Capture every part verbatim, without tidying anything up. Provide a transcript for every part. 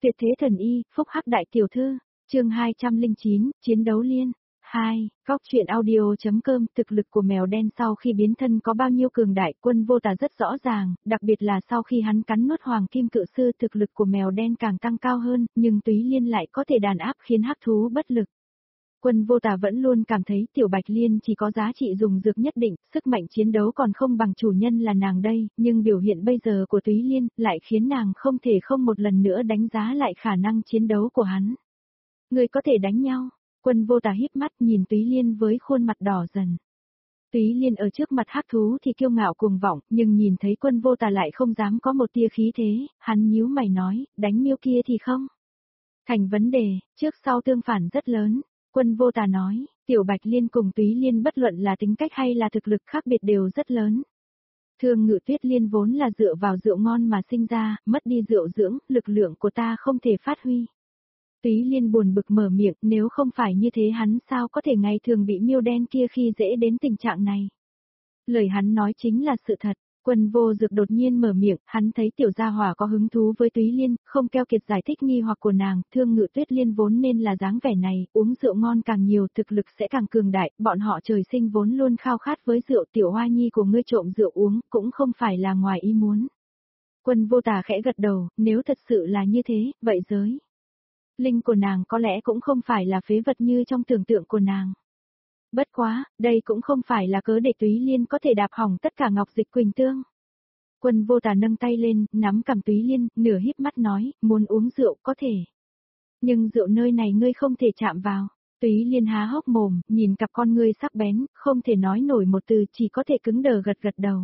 Tuyệt thế thần y, phúc hắc đại tiểu thư, chương hai trăm lẻ chín, chiến đấu liên. hai. Góc truyện audio.com. Thực lực của mèo đen sau khi biến thân có bao nhiêu cường đại, Quân Vô Tà rất rõ ràng, đặc biệt là sau khi hắn cắn nuốt hoàng kim cự sư, thực lực của mèo đen càng tăng cao hơn, nhưng Túy Liên lại có thể đàn áp khiến hắc thú bất lực. Quân Vô Tà vẫn luôn cảm thấy Tiểu Bạch Liên chỉ có giá trị dùng dược nhất định, sức mạnh chiến đấu còn không bằng chủ nhân là nàng đây, nhưng biểu hiện bây giờ của Túy Liên lại khiến nàng không thể không một lần nữa đánh giá lại khả năng chiến đấu của hắn. Người có thể đánh nhau. Quân Vô Tà híp mắt nhìn Túy Liên với khuôn mặt đỏ dần. Túy Liên ở trước mặt hắc thú thì kiêu ngạo cuồng vọng, nhưng nhìn thấy Quân Vô Tà lại không dám có một tia khí thế, hắn nhíu mày nói, đánh miêu kia thì không. Thành vấn đề, trước sau tương phản rất lớn. Quân Vô Tà nói, Tiểu Bạch Liên cùng Túy Liên bất luận là tính cách hay là thực lực khác biệt đều rất lớn. Thương Ngự Tuyết Liên vốn là dựa vào rượu ngon mà sinh ra, mất đi rượu dưỡng, lực lượng của ta không thể phát huy. Túy Liên buồn bực mở miệng, nếu không phải như thế hắn sao có thể ngày thường bị miêu đen kia khi dễ đến tình trạng này. Lời hắn nói chính là sự thật. Quân Vô Dược đột nhiên mở miệng, hắn thấy tiểu gia hỏa có hứng thú với Túy Liên, không keo kiệt giải thích nghi hoặc của nàng, Thương Ngự Tuyết Liên vốn nên là dáng vẻ này, uống rượu ngon càng nhiều thực lực sẽ càng cường đại, bọn họ trời sinh vốn luôn khao khát với rượu, tiểu hoa nhi của ngươi trộm rượu uống, cũng không phải là ngoài ý muốn. Quân Vô Tà khẽ gật đầu, nếu thật sự là như thế, vậy giới linh của nàng có lẽ cũng không phải là phế vật như trong tưởng tượng của nàng. Bất quá, đây cũng không phải là cớ để Túy Liên có thể đạp hỏng tất cả Ngọc Dịch Quỳnh Tương. Quân Vô Tà nâng tay lên, nắm cầm Túy Liên, nửa híp mắt nói, muốn uống rượu có thể. Nhưng rượu nơi này ngươi không thể chạm vào. Túy Liên há hốc mồm, nhìn cặp con ngươi sắc bén, không thể nói nổi một từ, chỉ có thể cứng đờ gật gật đầu.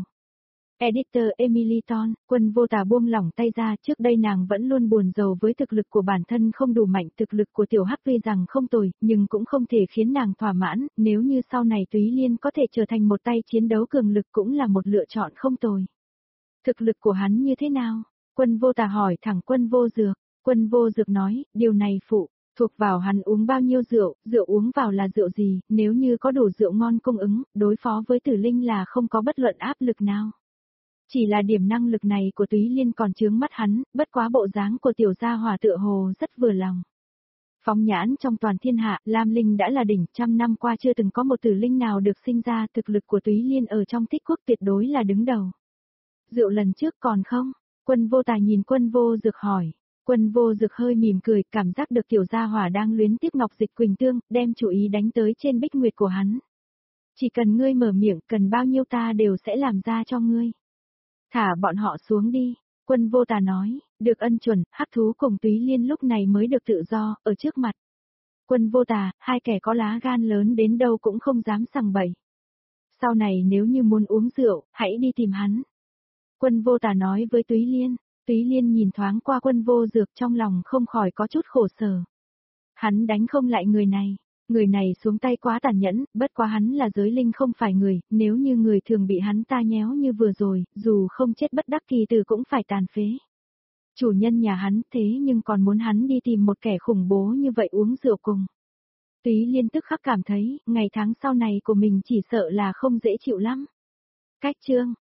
Editor Emily Ton, Quân Vô Tà buông lỏng tay ra, trước đây nàng vẫn luôn buồn rầu với thực lực của bản thân không đủ mạnh, thực lực của tiểu hắc tuy rằng không tồi, nhưng cũng không thể khiến nàng thỏa mãn, nếu như sau này Túy Liên có thể trở thành một tay chiến đấu cường lực cũng là một lựa chọn không tồi. Thực lực của hắn như thế nào? Quân Vô Tà hỏi thẳng Quân Vô Dược. Quân Vô Dược nói, điều này phụ thuộc vào hắn uống bao nhiêu rượu, rượu uống vào là rượu gì, nếu như có đủ rượu ngon cung ứng, đối phó với Tử Linh là không có bất luận áp lực nào. Chỉ là điểm năng lực này của Túy Liên còn chướng mắt hắn, bất quá bộ dáng của tiểu gia hỏa tựa hồ rất vừa lòng. Phóng nhãn trong toàn thiên hạ, Lam Linh đã là đỉnh, trăm năm qua chưa từng có một tử linh nào được sinh ra, thực lực của Túy Liên ở trong Tích Quốc tuyệt đối là đứng đầu. Rượu lần trước còn không? Quân Vô Tà nhìn Quân Vô Dược hỏi. Quân Vô Dược hơi mỉm cười, cảm giác được tiểu gia hỏa đang luyến tiếc Ngọc Dịch Quỳnh Tương, đem chủ ý đánh tới trên bích nguyệt của hắn. Chỉ cần ngươi mở miệng, cần bao nhiêu ta đều sẽ làm ra cho ngươi. Thả bọn họ xuống đi, Quân Vô Tà nói, được ân chuẩn, hắc thú cùng Túy Liên lúc này mới được tự do, ở trước mặt. Quân Vô Tà, hai kẻ có lá gan lớn đến đâu cũng không dám sằng bậy. Sau này nếu như muốn uống rượu, hãy đi tìm hắn. Quân Vô Tà nói với Túy Liên, Túy Liên nhìn thoáng qua Quân Vô Dược trong lòng không khỏi có chút khổ sở. Hắn đánh không lại người này. Người này xuống tay quá tàn nhẫn, bất quá hắn là giới linh không phải người, nếu như người thường bị hắn ta nhéo như vừa rồi, dù không chết bất đắc kỳ tử cũng phải tàn phế. Chủ nhân nhà hắn thế nhưng còn muốn hắn đi tìm một kẻ khủng bố như vậy uống rượu cùng. Túy Liên tức khắc cảm thấy, ngày tháng sau này của mình chỉ sợ là không dễ chịu lắm. Cách chương.